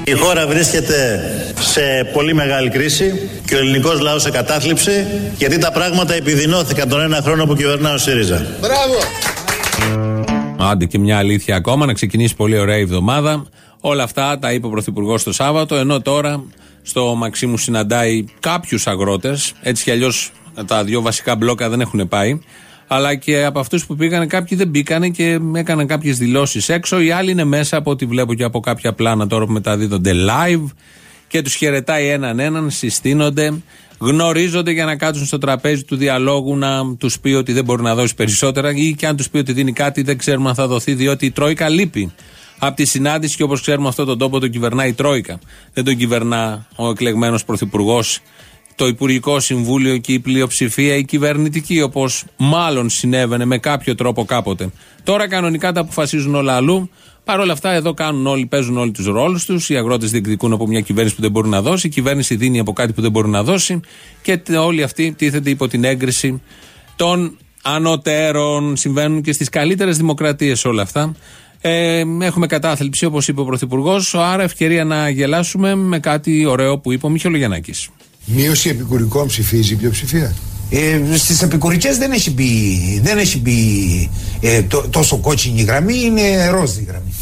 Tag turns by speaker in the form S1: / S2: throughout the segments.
S1: Η χώρα βρίσκεται σε πολύ μεγάλη κρίση και ο ελληνικός λαός σε κατάθλιψη, γιατί τα πράγματα επιδεινώθηκαν τον ένα χρόνο που κυβερνά ο ΣΥΡΙΖΑ.
S2: Μπράβο!
S3: Άντε και μια αλήθεια ακόμα, να ξεκινήσει πολύ ωραία η εβδομάδα. Όλα αυτά τα είπε ο Πρωθυπουργός το Σάββατο, ενώ τώρα στο Μαξίμου συναντάει κάποιους αγρότες. Έτσι κι αλλιώς τα δύο βασικά μπλόκα δεν έχουν πάει. Αλλά και από αυτούς που πήγανε, κάποιοι δεν μπήκανε και έκαναν κάποιες δηλώσεις έξω. Οι άλλοι είναι μέσα, από ό,τι βλέπω και από κάποια πλάνα τώρα που μεταδίδονται live. Και τους χαιρετάει έναν, συστήνονται, γνωρίζονται για να κάτσουν στο τραπέζι του διαλόγου, να τους πει ότι δεν μπορεί να δώσει περισσότερα, ή και αν τους πει ότι δίνει κάτι, δεν ξέρουμε αν θα δοθεί, διότι η Τρόικα λείπει από τη συνάντηση και όπως ξέρουμε αυτόν τον τόπο τον κυβερνάει η Τρόικα. Δεν τον κυβερνά ο εκλεγμένος πρωθυπουργός, το Υπουργικό Συμβούλιο και η πλειοψηφία η κυβερνητική, όπως μάλλον συνέβαινε με κάποιο τρόπο κάποτε. Τώρα κανονικά τα αποφασίζουν όλα αλλού. Παρ' όλα αυτά, εδώ παίζουν όλοι τους ρόλους τους. Οι αγρότες διεκδικούν από μια κυβέρνηση που δεν μπορεί να δώσει, η κυβέρνηση δίνει από κάτι που δεν μπορεί να δώσει και όλοι αυτοί τίθεται υπό την έγκριση των ανωτέρων. Συμβαίνουν και στις καλύτερες δημοκρατίες όλα αυτά. Έχουμε κατάθλιψη, όπως είπε ο Πρωθυπουργός, άρα ευκαιρία να γελάσουμε με κάτι ωραίο που είπε ο Μιχελογιαννάκης.
S2: Μείωση επικουρικών ψηφίζει η πλειοψηφία.
S4: Στις επικουρικές δεν έχει μπει τόσο κόκκινη γραμμή, είναι ρόζι γραμμή.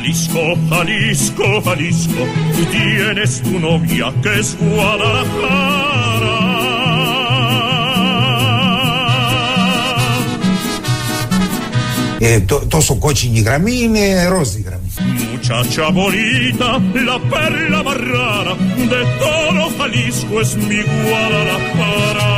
S5: Jalisco, tú tienes tu novia que es Guadalajara.
S4: Τόσο κόκκινη γραμμή είναι ρόζι γραμμή.
S5: Muchacha bonita, la perla más rara de todo Jalisco es mi Guadalajara.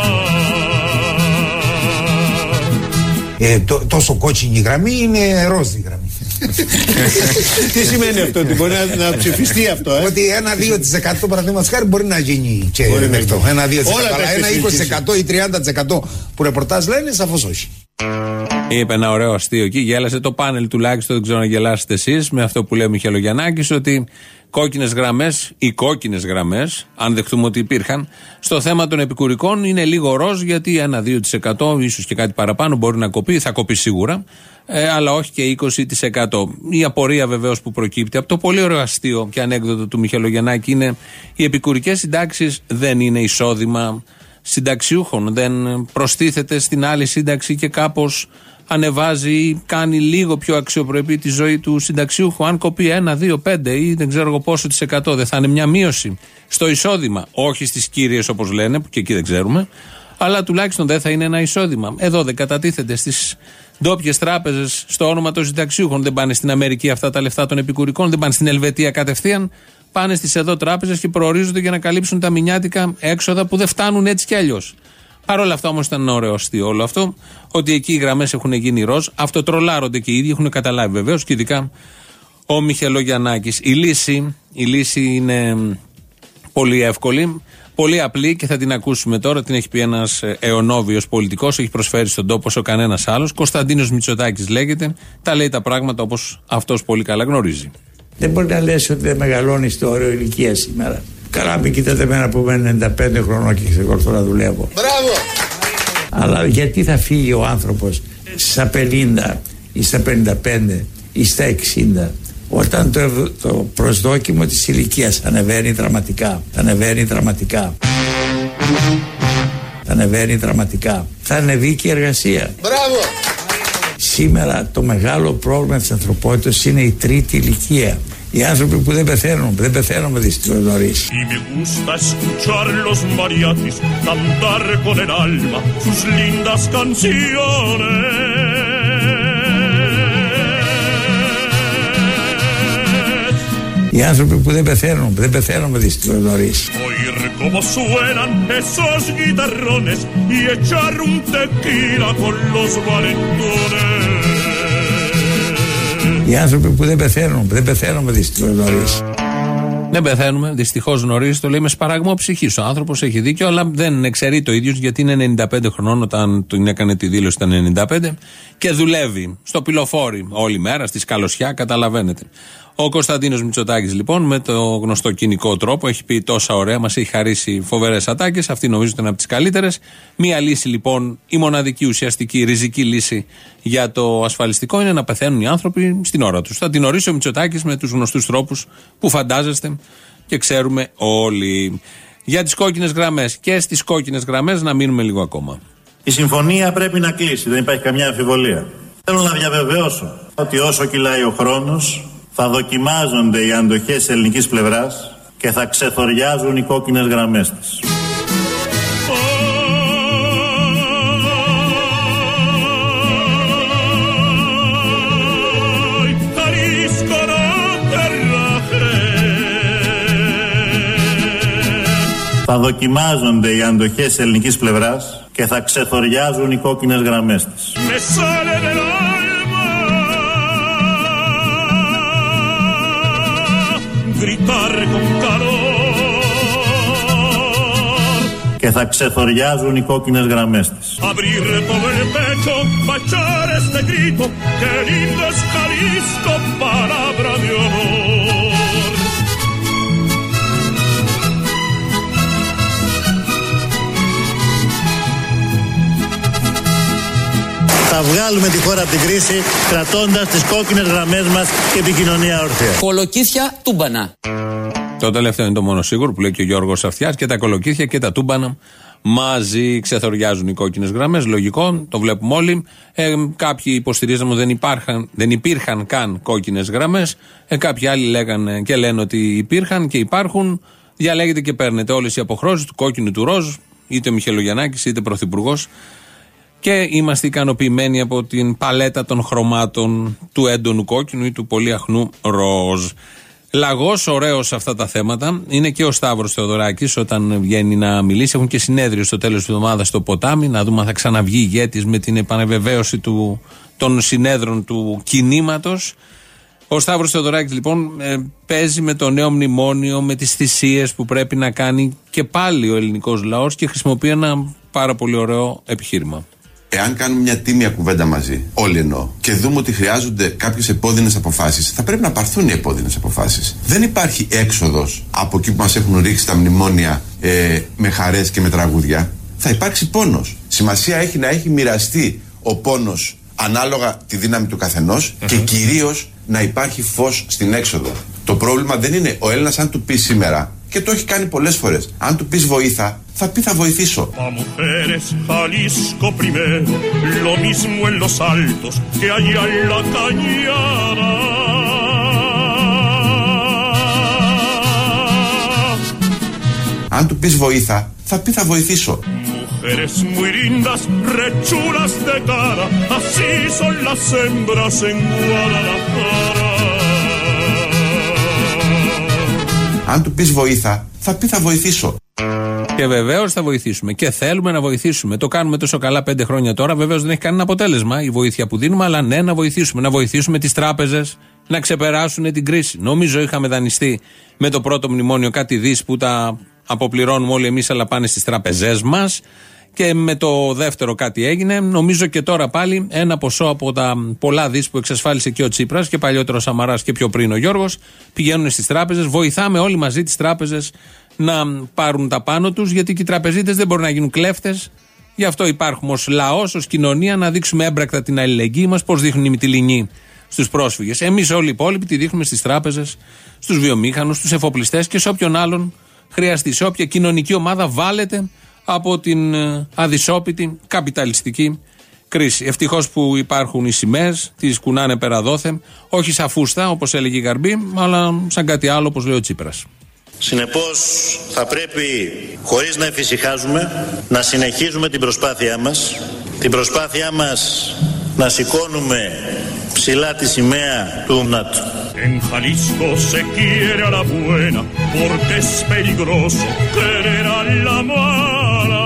S4: Τόσο κόκκινη γραμμή είναι ρόζι γραμμή.
S2: Τι σημαίνει αυτό, ότι μπορεί να ψηφιστεί αυτό,
S4: Ότι 1-2% παραδείγματος χάρη μπορεί να γίνει και δεκτό. 1-2%, αλλά ένα 20% ή 30% που ρεπορτάζ λένε, σαφώς όχι.
S3: Είπε ένα ωραίο αστείο εκεί, γέλασε το πάνελ τουλάχιστον, δεν ξέρω να γελάσετε εσείς με αυτό που λέει ο Μιχελογιαννάκης, ότι κόκκινες γραμμές, οι κόκκινες γραμμές, αν δεχτούμε ότι υπήρχαν, στο θέμα των επικουρικών είναι λίγο ροζ, γιατί 1-2%, ίσως και κάτι παραπάνω μπορεί να κοπεί, θα κοπεί σίγουρα, αλλά όχι και 20%. Η απορία βεβαίως που προκύπτει από το πολύ ωραίο αστείο και ανέκδοτο του Μιχελογιαννάκη είναι οι επικουρικές συντάξεις δεν είναι εισόδημα συνταξιούχων, δεν προστίθεται στην άλλη σύνταξη και κάπως ανεβάζει ή κάνει λίγο πιο αξιοπρεπή τη ζωή του συνταξιούχου. Αν κοπεί 1, 2, 5 ή δεν ξέρω εγώ πόσο της εκατό, δεν θα είναι μια μείωση στο εισόδημα, όχι στις κύριες όπως λένε, που και εκεί δεν ξέρουμε, αλλά τουλάχιστον δεν θα είναι ένα εισόδημα. Εδώ δεν κατατίθεται στις ντόπιες τράπεζες στο όνομα των συνταξιούχων, δεν πάνε στην Αμερική αυτά τα λεφτά των επικουρικών, δεν πάνε στην Ελβετία κατευθείαν, πάνε στις εδώ τράπεζες και προορίζονται για να καλύψουν τα μηνιάτικα έξοδα που δεν φτάνουν έτσι κι αλλιώς. Παρ' όλα αυτά όμως ήταν ωραίο αστείο όλο αυτό, ότι εκεί οι γραμμές έχουν γίνει ροζ, αυτοτρολάρονται και οι ίδιοι, έχουν καταλάβει βεβαίως και ειδικά ο Μιχελογιαννάκης. Η λύση είναι πολύ εύκολη, πολύ απλή και θα την ακούσουμε τώρα. Την έχει πει ένας αιωνόβιος πολιτικός, έχει προσφέρει στον τόπο όσο κανένας άλλος. Κωνσταντίνος Μητσοτάκης λέγεται, τα λέει τα πράγματα όπως αυτός πολύ καλά γνωρίζει.
S6: Δεν μπορεί να λες ότι δεν μεγαλώνει το όριο ηλικία σήμερα. Καλά, μην κοιτάτε εμένα που είμαι 95 χρονών και ξεκολουθώ να δουλεύω.
S2: Μπράβο!
S6: Αλλά γιατί θα φύγει ο άνθρωπος στα 50 ή στα 55 ή στα 60, όταν το προσδόκιμο της ηλικίας ανεβαίνει δραματικά. Θα ανεβεί και η εργασία.
S2: Μπράβο!
S6: Σήμερα το μεγάλο πρόβλημα της ανθρωπότητας είναι η τρίτη ηλικία. Οι άνθρωποι που δεν πεθαίνουμε δυστυχώς νωρίς. Οι άνθρωποι που δεν πεθαίνουμε δυστυχώς νωρίς. Οι άνθρωποι που δεν πεθαίνουμε δυστυχώς νωρίς.
S3: Δεν πεθαίνουμε δυστυχώς νωρίς, το λέει με σπαραγμό ψυχής. Ο άνθρωπος έχει δίκιο, αλλά δεν εξαιρεί το ίδιος, γιατί είναι 95 χρονών όταν τον έκανε τη δήλωση ήταν 95 και δουλεύει στο πυλοφόρι όλη μέρα, στη σκαλωσιά, καταλαβαίνετε. Ο Κωνσταντίνος Μητσοτάκης λοιπόν με το γνωστό κοινικό τρόπο έχει πει τόσα ωραία, μας έχει χαρίσει φοβερές ατάκες. Αυτή νομίζω ότι είναι από τις καλύτερες. Μία λύση λοιπόν, η μοναδική ουσιαστική ριζική λύση για το ασφαλιστικό είναι να πεθαίνουν οι άνθρωποι στην ώρα τους. Θα την ορίσει ο Μητσοτάκης με τους γνωστούς τρόπους που φαντάζεστε και ξέρουμε όλοι. Για τις κόκκινες γραμμές και στις κόκκινες γραμμές να μείνουμε λίγο ακόμα.
S1: Η συμφωνία πρέπει να κλείσει, δεν υπάρχει καμιά αμφιβολία. Θέλω να διαβεβαιώσω ότι όσο κυλάει ο χρόνος θα δοκιμάζονται οι αντοχές της ελληνικής πλευράς και θα ξεθοριάζουν οι κόκκινες γραμμές της. Θα δοκιμάζονται οι αντοχές της ελληνικής πλευράς και θα ξεθοριάζουν οι κόκκινες γραμμές της. Και θα ξεθοριάζουν οι κόκκινες γραμμές της. Θα βγάλουμε τη χώρα από την κρίση κρατώντας τις κόκκινες γραμμές μας και επικοινωνία όρθια.
S7: Κολοκύθια τούμπανα.
S3: Το τελευταίο είναι το μόνο σίγουρο που λέει και ο Γιώργος Αυτιάς, και τα κολοκύθια και τα τούμπανα μαζί ξεθοριάζουν οι κόκκινες γραμμές. Λογικό, το βλέπουμε όλοι. Κάποιοι υποστηρίζαν ότι δεν υπήρχαν καν κόκκινες γραμμές. Κάποιοι άλλοι λέγανε και λένε ότι υπήρχαν και υπάρχουν. Διαλέγετε και παίρνετε όλες οι αποχρώσεις του κόκκινου, του ροζ, είτε Μιχελογιαννάκης είτε πρωθυπουργός. Και είμαστε ικανοποιημένοι από την παλέτα των χρωμάτων του έντονου κόκκινου ή του πολύ αχνού ροζ. Λαγός, ωραίος σε αυτά τα θέματα, είναι και ο Σταύρος Θεοδωράκης όταν βγαίνει να μιλήσει. Έχουν και συνέδριο στο τέλος της εβδομάδας στο ποτάμι, να δούμε αν θα ξαναβγεί ηγέτης με την επανεβεβαίωση των συνέδρων του κινήματος. Ο Σταύρος Θεοδωράκης λοιπόν παίζει με το νέο μνημόνιο, με τις θυσίες που πρέπει να κάνει και πάλι ο ελληνικός λαός και χρησιμοποιεί ένα πάρα πολύ ωραίο επιχείρημα.
S8: Εάν κάνουμε μια τίμια κουβέντα μαζί, όλοι εννοώ, και δούμε ότι χρειάζονται κάποιες επώδυνες αποφάσεις, θα πρέπει να πάρθουν οι επώδυνες αποφάσεις. Δεν υπάρχει έξοδος από εκεί που μας έχουν ρίξει τα μνημόνια με χαρές και με τραγούδια. Θα υπάρξει πόνος. Σημασία έχει να έχει μοιραστεί ο πόνος ανάλογα τη δύναμη του καθενός και κυρίως να υπάρχει φως στην έξοδο. Το πρόβλημα δεν είναι ο Έλληνας αν του πει σήμερα, και το έχει κάνει πολλές φορές, αν του πεις βοήθα, θα πει θα βοηθήσω. Αν του πεις βοήθα, θα πει θα βοηθήσω. Αν του πεις βοήθα, θα πει θα βοηθήσω.
S3: Και βεβαίως θα βοηθήσουμε. Και θέλουμε να βοηθήσουμε. Το κάνουμε τόσο καλά 5 χρόνια τώρα. Βεβαίως δεν έχει κανένα αποτέλεσμα η βοήθεια που δίνουμε, αλλά ναι, να βοηθήσουμε. Να βοηθήσουμε τις τράπεζες να ξεπεράσουν την κρίση. Νομίζω είχαμε δανειστεί με το πρώτο μνημόνιο κάτι δις που τα αποπληρώνουμε όλοι εμείς, αλλά πάνε στις τράπεζές μας. Και με το δεύτερο κάτι έγινε. Νομίζω και τώρα πάλι ένα ποσό από τα πολλά δις που εξασφάλισε και ο Τσίπρας και παλιότερο ο Σαμαράς και πιο πριν ο Γιώργος πηγαίνουν στις τράπεζες. Βοηθάμε όλοι μαζί τις τράπεζες να πάρουν τα πάνω τους, γιατί και οι τραπεζίτες δεν μπορούν να γίνουν κλέφτες. Γι' αυτό υπάρχουμε ως λαός, ως κοινωνία, να δείξουμε έμπρακτα την αλληλεγγύη μας, πώς δείχνουν οι Μυτιληνοί στους πρόσφυγες. Εμείς όλοι οι υπόλοιποι τη δείχνουμε στις τράπεζες, στους βιομήχανους, στους εφοπλιστές και σε όποιον άλλον χρειαστεί. Σε όποια κοινωνική ομάδα βάλετε από την αδυσόπιτη καπιταλιστική κρίση. Ευτυχώς που υπάρχουν οι σημαίες, τις κουνάνε πέρα δόθε, όχι σαν φούστα όπως έλεγε η Γαρμπή, αλλά σαν κάτι άλλο όπως λέει ο Τσίπρας.
S1: Συνεπώς θα πρέπει, χωρίς να εφησυχάζουμε, να συνεχίζουμε την προσπάθειά μας. Την προσπάθειά μας να σηκώνουμε ψηλά τη σημαία του ΝΑΤΟ.
S5: En Jalisco se quiere a la buena, porque es peligroso querer a la mala.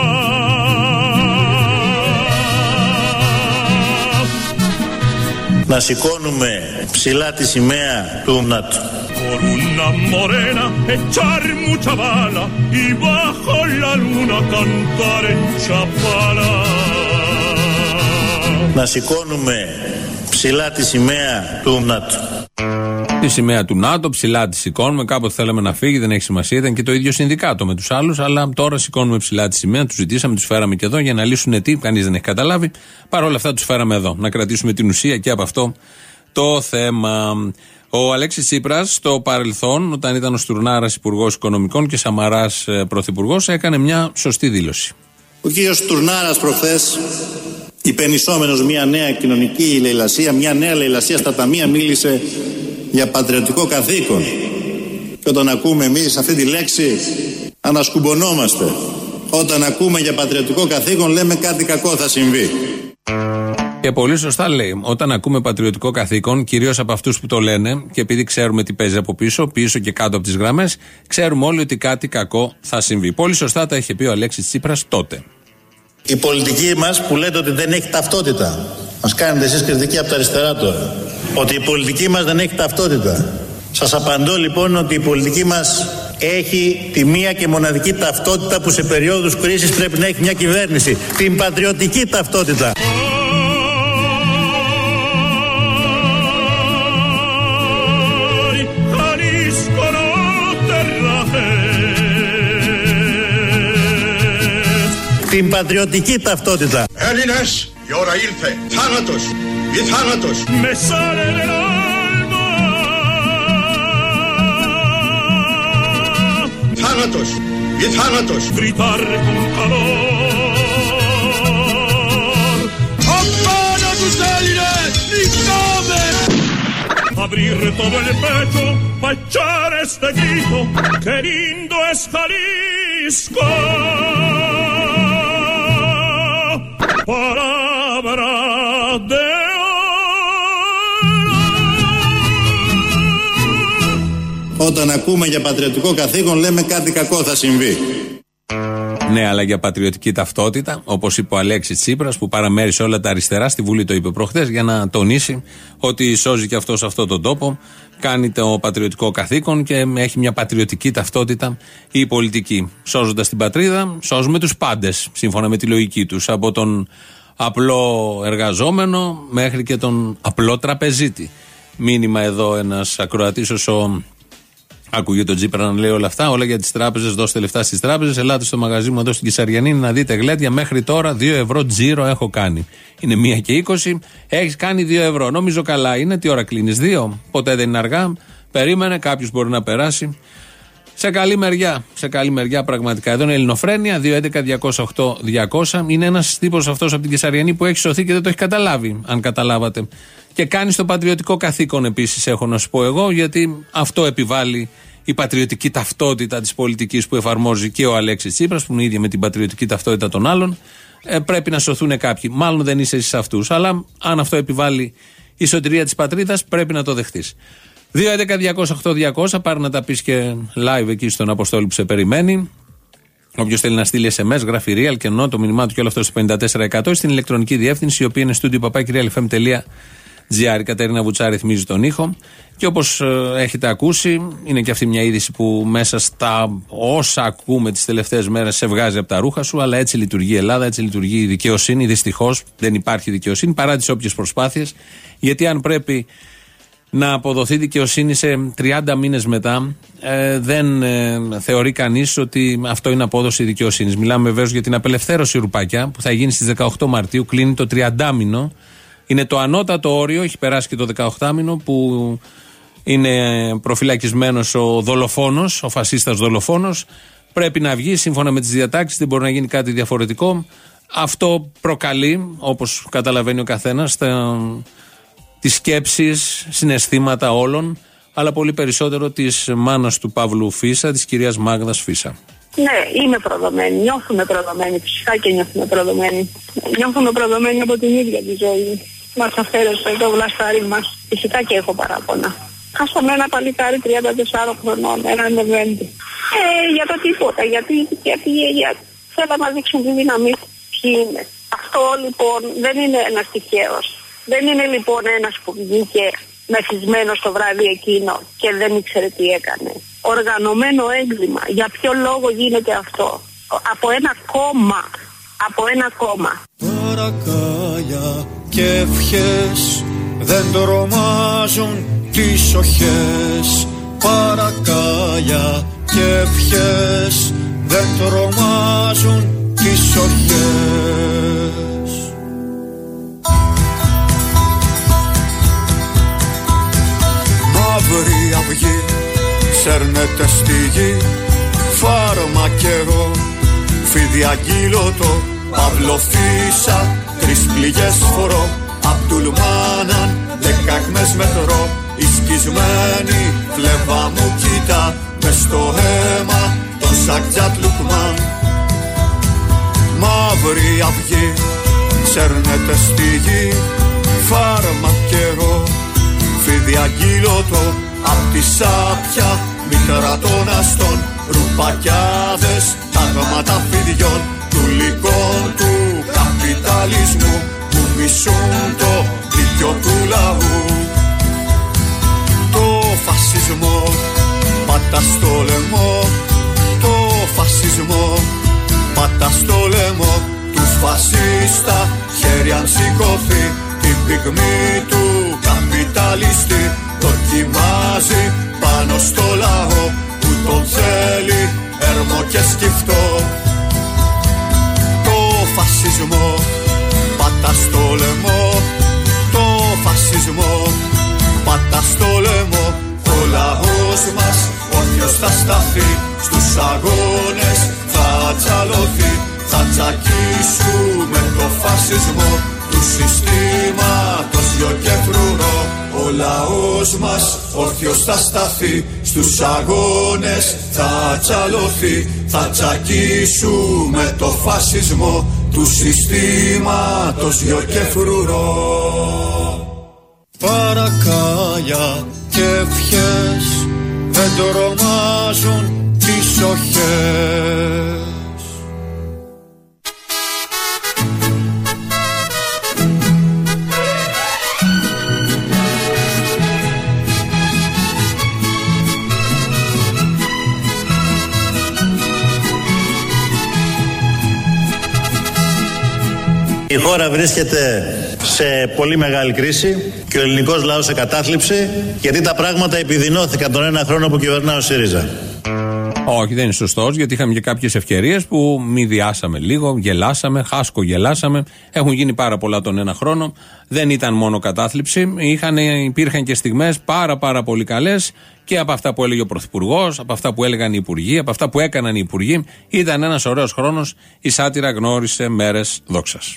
S1: Να σηκώνουμε ψηλά τη σημαία του ΝΑΤΟ.
S5: Por una morena echar mucha bala y bajo la luna cantar en Chapala.
S1: Να σηκώνουμε ψηλά τη σημαία του ΝΑΤΟ.
S3: Τη σημαία του ΝΑΤΟ, ψηλά τη σηκώνουμε. Κάποτε θέλαμε να φύγει, δεν έχει σημασία. Ήταν και το ίδιο συνδικάτο με τους άλλους. Αλλά τώρα σηκώνουμε ψηλά τη σημαία. Τους ζητήσαμε, τους φέραμε και εδώ για να λύσουν τι. Κανείς δεν έχει καταλάβει. Παρ' όλα αυτά τους φέραμε εδώ. Να κρατήσουμε την ουσία και από αυτό το θέμα. Ο Αλέξης Τσίπρας στο παρελθόν, όταν ήταν ο Στουρνάρας υπουργός Οικονομικών και Σαμαράς πρωθυπουργός, έκανε μια σωστή δήλωση.
S1: Ο κύριος Στουρνάρας προχθές, υπενισόμενος μια νέα κοινωνική λαιλασία, μια νέα λαιλασία στα ταμεία, μίλησε για πατριωτικό καθήκον. Και όταν ακούμε εμείς αυτή τη λέξη, ανασκουμπωνόμαστε. Όταν ακούμε για πατριωτικό καθήκον, λέμε κάτι κακό θα συμβεί.
S3: Και πολύ σωστά λέει. Όταν ακούμε πατριωτικό καθήκον, κυρίως από αυτούς που το λένε, και επειδή ξέρουμε τι παίζει από πίσω και κάτω από τις γραμμές, ξέρουμε όλοι ότι κάτι κακό θα συμβεί. Πολύ σωστά τα είχε πει ο Αλέξης Τσίπρας τότε.
S1: Η πολιτική μας που λέτε ότι δεν έχει ταυτότητα. Μας κάνετε εσείς κριτική από τα αριστερά τώρα. Ότι η πολιτική μας δεν έχει ταυτότητα. Σας απαντώ λοιπόν ότι η πολιτική μας έχει τη μία και μοναδική ταυτότητα που σε περίοδους κρίσης πρέπει να έχει μια κυβέρνηση. Την πατριωτική ταυτότητα. Την πατριωτική ταυτότητα.
S9: Έλληνες, η ώρα ήλθε. Θάνατος ή θάνατος. Με σάρε θάνατος ή θάνατος. Gritar con calor. Απάνω τους Έλληνες, νικάμε. Abrir todo el pecho, pa' echar este grito, que lindo es Jalisco. Palabra de
S1: Όταν ακούμε για πατριωτικό καθήκον, λέμε κάτι κακό θα συμβεί.
S3: Ναι, αλλά για πατριωτική ταυτότητα, όπως είπε ο Αλέξης Τσίπρας, που παραμέρισε όλα τα αριστερά, στη Βουλή το είπε προχθές, για να τονίσει ότι σώζει και αυτό σε αυτόν τον τόπο, κάνει το πατριωτικό καθήκον και έχει μια πατριωτική ταυτότητα η πολιτική. Σώζοντας την πατρίδα, σώζουμε τους πάντες, σύμφωνα με τη λογική τους, από τον απλό εργαζόμενο μέχρι και τον απλό τραπεζίτη. Μήνυμα εδώ ένας ακροατής, όσο άκουγε τον Τσίπρα να λέει όλα αυτά, όλα για τις τράπεζες, δώστε λεφτά στις τράπεζες, ελάτε στο μαγαζί μου εδώ στην Κυσαριανή να δείτε γλέντια, μέχρι τώρα 2 ευρώ τζίρο έχω κάνει. Είναι 1:20, έχεις κάνει 2 ευρώ. Νομίζω καλά είναι, τι ώρα κλείνεις, 2, ποτέ δεν είναι αργά, περίμενε, κάποιος μπορεί να περάσει. Σε καλή μεριά πραγματικά. Εδώ είναι Ελληνοφρένεια, 211-208-200. Είναι ένας τύπος αυτός από την Κεσαριανή που έχει σωθεί και δεν το έχει καταλάβει, αν καταλάβατε. Και κάνει το πατριωτικό καθήκον επίσης, έχω να σου πω εγώ, γιατί αυτό επιβάλλει η πατριωτική ταυτότητα της πολιτικής που εφαρμόζει και ο Αλέξης Τσίπρας, που είναι ίδια με την πατριωτική ταυτότητα των άλλων. Πρέπει να σωθούν κάποιοι. Μάλλον δεν είσαι εσείς αυτούς, αλλά αν αυτό επιβάλλει η σωτηρία της πατρίδας, πρέπει να το δεχτείς. 211-208-200, πάρε να τα πεις και live εκεί στον Αποστόλη που σε περιμένει. Όποιος θέλει να στείλει SMS, γράφει real και ενώ το μήνυμά του και όλο αυτό στο 54% στην ηλεκτρονική διεύθυνση, η οποία είναι studio@realfm.gr. Η Κατερίνα Βουτσά ρυθμίζει τον ήχο. Και όπως έχετε ακούσει, είναι και αυτή μια είδηση που μέσα στα όσα ακούμε τις τελευταίες μέρες σε βγάζει από τα ρούχα σου, αλλά έτσι λειτουργεί η Ελλάδα, έτσι λειτουργεί η δικαιοσύνη. Δυστυχώς δεν υπάρχει δικαιοσύνη παρά τις όποιες προσπάθειες, γιατί αν πρέπει να αποδοθεί δικαιοσύνη σε 30 μήνες μετά, δεν θεωρεί κανείς ότι αυτό είναι απόδοση δικαιοσύνης. Μιλάμε βέβαιως για την απελευθέρωση Ρουπάκια που θα γίνει στις 18 Μαρτίου, κλείνει το 30μηνο. Είναι το ανώτατο όριο, έχει περάσει και το 18μηνο που είναι προφυλακισμένος ο δολοφόνος, ο φασίστας δολοφόνος. Πρέπει να βγει σύμφωνα με τις διατάξεις, δεν μπορεί να γίνει κάτι διαφορετικό. Αυτό προκαλεί, όπως καταλαβαίνει ο καθένας, τις σκέψεις, συναισθήματα όλων, αλλά πολύ περισσότερο της μάνας του Παύλου Φίσα, της κυρίας Μάγδας Φίσα.
S10: Ναι, είμαι προδομένη, νιώθουμε προδομένοι, φυσικά και νιώθουμε προδομένοι. Νιώθουμε προδομένοι από την ίδια τη ζωή. Μας αφαίρεσε το βλαστάρι μας. Φυσικά και έχω παράπονα. Χάσαμε ένα παλικάρι 34 χρονών, έναν Λεβέντη. Για το τίποτα, γιατί θέλαμε να δείξουν τη δύναμή ποιοι είναι. Αυτό λοιπόν δεν είναι ένας τυχαίος. Δεν είναι λοιπόν ένας που βγήκε μεθυσμένο το βράδυ εκείνο και δεν ήξερε τι έκανε. Οργανωμένο έγκλημα. Για ποιο λόγο γίνεται αυτό? Από ένα κόμμα.
S11: Παρακάλια και ευχές δεν τρομάζουν τις οχές, παρακάλια και ευχές δεν τρομάζουν τις οχές. Μαύρη αυγή σέρνεται στη γη, φάρμακερο, φίδι αγκύλωτο, παυλοφύσα, 3 πληγές φορώ, Απτουλμάναν, 10 αχμές μετρώ, η σκισμένη φλέβα μου κοίτα, μες στο αίμα τον Σακτζάτ Λουκμάν. Μαύρη αυγή σέρνεται στη γη, φάρμακερο, φίδι αγκύλωτο, απ' τη σάπια μήτρα των αστών, ρουπακιάδες, τάγματα φιδιών, του λυκών του καπιταλισμού, που μισούν το δίκιο του λαού. Το φασισμό πάτα στο λαιμό, το φασισμό πάτα στο λαιμό, τους φασίστα χέρι αν σηκωθεί, την πυγμή του καπιταλιστή δοκιμάζει πάνω στο λαό, που τον θέλει έρμο και σκυφτό. Το φασισμό πάτα στο λαιμό, το φασισμό πάτα στο λαιμό. Ο λαός μας όρθιος θα σταθεί, στους αγώνες θα τσαλωθεί, θα τσακίσουμε το φασισμό του συστήματος γιο και φρουρό. Ο λαός μας όρθιος θα σταθεί, στους αγώνες θα τσαλωθεί, θα τσακίσουμε το φασισμό του συστήματος γιο και φρουρό. Παρακάλια και ευχές δεν τρομάζουν τις οχές.
S1: Η χώρα βρίσκεται σε πολύ μεγάλη κρίση και ο ελληνικός λαός σε κατάθλιψη, γιατί τα πράγματα επιδεινώθηκαν τον ένα χρόνο που κυβερνά ο ΣΥΡΙΖΑ.
S3: Όχι, δεν είναι σωστός, γιατί είχαμε και κάποιες ευκαιρίες που μηδιάσαμε λίγο, γελάσαμε, χάσκο γελάσαμε. Έχουν γίνει πάρα πολλά τον ένα χρόνο. Δεν ήταν μόνο κατάθλιψη, υπήρχαν και στιγμές πάρα πολύ καλές, και από αυτά που έλεγε ο Πρωθυπουργός, από αυτά που έλεγαν οι Υπουργοί, από αυτά που έκαναν οι Υπουργοί. Ήταν ένας ωραίος χρόνος. Η σάτυρα γνώρισε μέρες δόξας.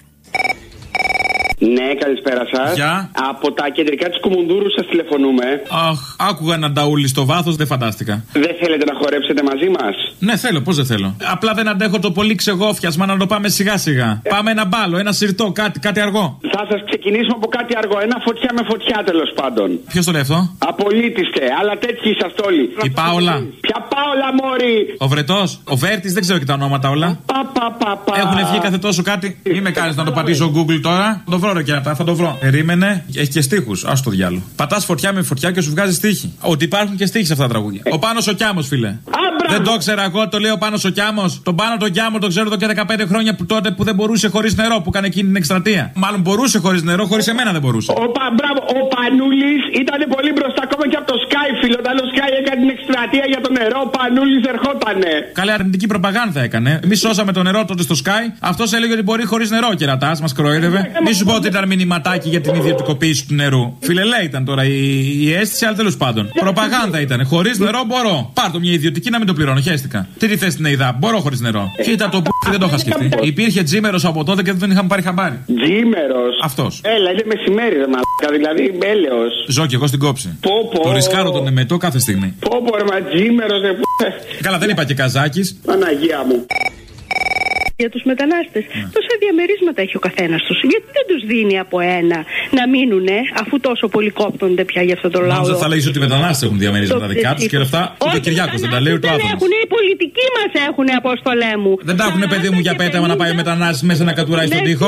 S12: Ναι, καλησπέρα σας.
S13: Γεια.
S12: Από τα κεντρικά της Κουμουνδούρου σας τηλεφωνούμε.
S13: Αχ, άκουγα έναν ταούλι στο βάθος, δεν φαντάστηκα.
S12: Δεν θέλετε να χορέψετε μαζί μας?
S13: Ναι, θέλω, πώς δεν θέλω. Απλά δεν αντέχω το πολύ ξεγόφιασμα, να το πάμε σιγά σιγά. Πάμε ένα μπάλο, ένα σιρτό, κάτι αργό.
S12: Θα σας ξεκινήσουμε από κάτι αργό. Ένα φωτιά με φωτιά, τέλος πάντων.
S13: Ποιος το λέει αυτό?
S12: Απολύτιστε, αλλά τέτοιοι είσαστε όλοι.
S13: Η Πάολα.
S12: Ποια Πάολα, μωρή?
S13: Ο Βρετός, ο Βέρτης, δεν ξέρω και τα ονόματα όλα. Έχουν βγει κάθε τόσο κάτι. Μην με κάνεις να το πατήσω Google τώρα. Το βρω, ρε κερατά, θα το βρω. Περίμενε, έχει και στίχους. Άστο διάλο. Πατάς φωτιά με φωτιά και σου βγάζει στίχη. Ότι υπάρχουν και στίχοι σε αυτά τα τραγούδια. Ο Πάνος ο Κιάμος, φίλε. Δεν το ξέρα εγώ, το λέω Πάνος ο Κιάμος. Τον Πάνο τον Κιάμο το ξέρω εδώ και 15 χρόνια που τότε που δεν μπορούσε χωρίς νερό, που έκανε εκείνη την εκστρατεία. Μάλλον μπορούσε χωρίς νερό, χωρίς εμένα δεν μπορούσε.
S12: Μπράβο, ο Πανούλης ήταν πολύ μπροστά ακόμα και από το Sky, φίλο. Όταν ο Sky έκανε την εκστρατεία για το νερό, ο Πανούλης ερχότανε.
S13: Καλή αρνητική προπαγάνδα έκανε. Εμείς σώσαμε το νερό τότε στο Sky. Αυτός έλεγε ότι μπορεί χωρίς νερό, κερατάς, μας κροϊδεύε. Μη σου πω ότι ήταν μηνυματάκι για την ιδιωτικοποίηση του νερού. Φιλελέ ήταν τώρα η αίσθηση, αλλά τέλος πάντων. Προπαγάνδα ήταν. Χωρίς νερό μπορώ. Πάρ' το μια ιδιωτική να μην το πληρώνω, χαίστηκα. Τι τη θες στην ΕΙΔΑ, μπορώ χωρίς νερό. Κοίτα το που δεν το είχα σκεφτεί. Υπήρχε τζίμερος από τότε και δεν τον είχαμε πάρει χαμπάρι.
S12: Τζίμερος.
S13: Αυτός.
S12: Έλα, είναι μεσημέρι, ρε μαλάκα, δηλαδή έλεος.
S13: Ζω κι εγώ στην κόψη. Το ρισκάρω τον εμετό κάθε στιγμή.
S12: Ρε μα τζίμερος, ρε.
S13: Καλά, δεν είπα και Καζάκης.
S12: Παναγία μου.
S10: Για τους μετανάστες. Τόσα διαμερίσματα έχει ο καθένας τους. Γιατί δεν τους δίνει από ένα να μείνουνε, αφού τόσο πολύ κόπτονται πια για αυτό το λαό.
S13: Νόμιζα θα λέγεις ότι οι μετανάστες έχουν διαμερίσματα δικά τους και λεφτά. Ούτε ο Κυριάκος δεν τα λέει, ούτε ο Άδωνης.
S10: Οι πολιτικοί μας έχουν, Απόστολέ μου.
S13: Δεν τα έχουν, παιδί μου, για πέταμα να πάει ο μετανάστης μέσα να κατουράει στον τοίχο.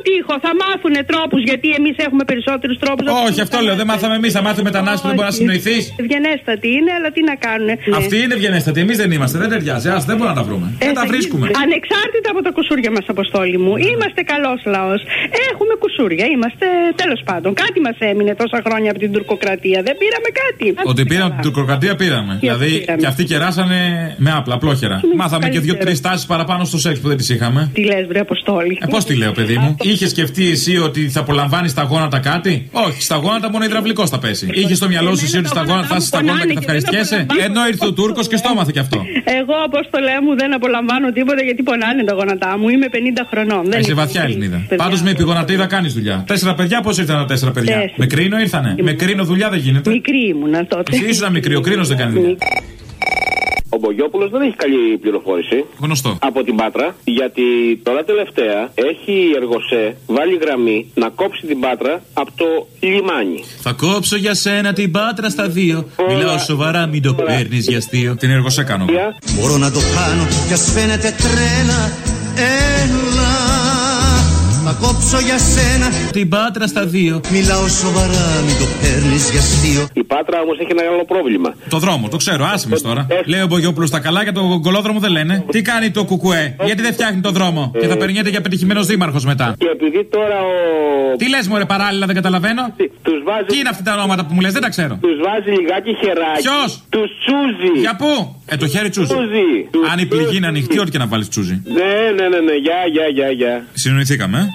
S14: τοίχο, θα μάθουνε τρόπους, γιατί εμείς έχουμε περισσότερους τρόπους.
S13: Όχι, αυτό λέω, δεν μάθαμε εμείς, θα μάθει ο μετανάστης που δεν μπορεί να συνοηθεί.
S14: Ευγενέστατοι είναι, αλλά τι να κάνουνε.
S13: Αυτοί είναι ευγενέστατοι, εμείς δεν είμαστε, δεν ταιριάζει. Ας δεν μπορούμε να τα βρούμε. Δεν τα βρίσκουμε.
S14: Ανεξάρτητα από τα κουσούρια μας, Αποστόλη μου, είμαστε καλός λαός. Έχουμε κουσούρια, είμαστε τέλος πάντων. Κάτι μας έμεινε τόσα χρόνια από την τουρκοκρατία. Δεν πήραμε κάτι.
S13: Ότι πήραμε την τουρκοκρατία, πήραμε. Δηλαδή και αυτοί κεράσανε με άπλα, απλόχερα. Μάθαμε και 2-3 τάσεις παραπάνω στο σεξ που δεν τις είχαμε.
S14: Τι λες, βρε Αποστόλη.
S13: Πώς τη λέω, παιδί μου. Είχε σκεφτεί εσύ ότι θα απολαμβάνει στα γόνατα κάτι? Όχι, στα γόνατα μόνο υδραυλικός θα πέσει. Είχε στο μυαλό σου εσύ ότι στα γόνατα θα είσαι στα γόνατα και θα ευχαριστιέσαι? Ενώ ήρθε ο Τούρκος και στο έμαθε κι αυτό.
S14: Εγώ, Απόστολέ μου, δεν απολαμβάνω τίποτα γιατί πονάνε τα γόνατά μου. Είμαι 50 χρονών.
S13: Είσαι βαθιά Ελληνίδα. Πάντως με επιγονατίδα κάνεις δουλειά. 4 παιδιά, πώς ήρθαν τα 4 παιδιά? Με κρίνο ήρθανε. Με κρίνο δουλειά δεν γίνεται.
S14: Μικρή ήμουνα τότε.
S13: Εσύ ήσουν μικρή, ο κρίνος δεν κάνει δουλειά.
S15: Ο Μπογιόπουλος δεν έχει καλή πληροφόρηση.
S13: Γνωστό.
S15: Από την Πάτρα. Γιατί τώρα τελευταία έχει η Εργοσέ βάλει γραμμή να κόψει την Πάτρα από το λιμάνι.
S13: Θα κόψω για σένα την Πάτρα στα 2. Μιλάω σοβαρά, μην το παίρνεις για αστείο. Την Εργοσέ κάνω.
S16: Μπορώ να το κάνω κι ας φαίνεται τρέλα. Έλα, θα κόψω για σένα
S13: την Πάτρα στα 2.
S16: Μιλάω σοβαρά, μην το παίρνεις για αστείο.
S15: Η Πάτρα όμως έχει ένα άλλο πρόβλημα.
S13: Το δρόμο, το ξέρω, άσημες τώρα. Λέει ο Μπογιόπουλος τα καλά, για τον κολόδρομο δεν λένε. Τι κάνει το κουκουέ, γιατί δεν φτιάχνει το δρόμο και θα περνιέται για πετυχημένος δήμαρχος μετά.
S15: Και επειδή τώρα ο.
S13: Τι λες μωρέ, παράλληλα δεν καταλαβαίνω.
S15: Βάζει...
S13: Τι είναι αυτά τα ονόματα που μου λες, δεν τα ξέρω.
S15: Τους βάζει λιγάκι χεράκι.
S13: Ποιος?
S15: Τους τσούζει.
S13: Για πού? Το χέρι τσούζει. Αν η πληγή είναι ανοιχτή, ό,τι και να βάλεις τσούζει.
S15: Ναι, γεια.
S13: Συνοηθήκαμε.